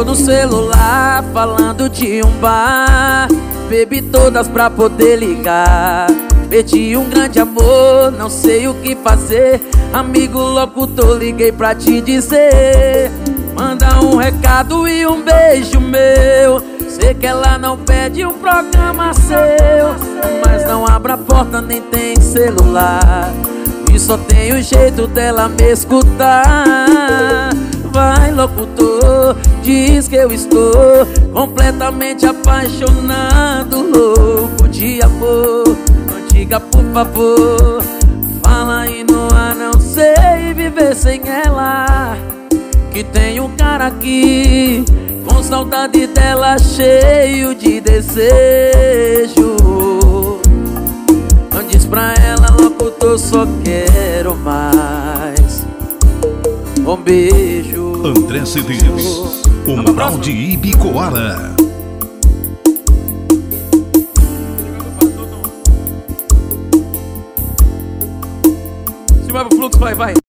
tô no celular falando de um bar. Bebi todas pra poder ligar. Perdi um grande amor, não sei o que fazer. Amigo locutor, liguei pra te dizer. Manda um recado e um beijo meu. Sei que ela não pede um programa seu, mas não abre a porta nem tem celular. E só tem o jeito dela me escutar. Vai locutor, diz que eu estou completamente apaixonado, louco de amor. Não diga por favor, fala aí no ar, não sei viver sem ela. Que tem um cara aqui com saudade dela, cheio de desejo. Não diz pra ela, locutor, só quero mais um beijo. André CDs, o Mural de Ibicoara. Se vai pro fluxo, vai.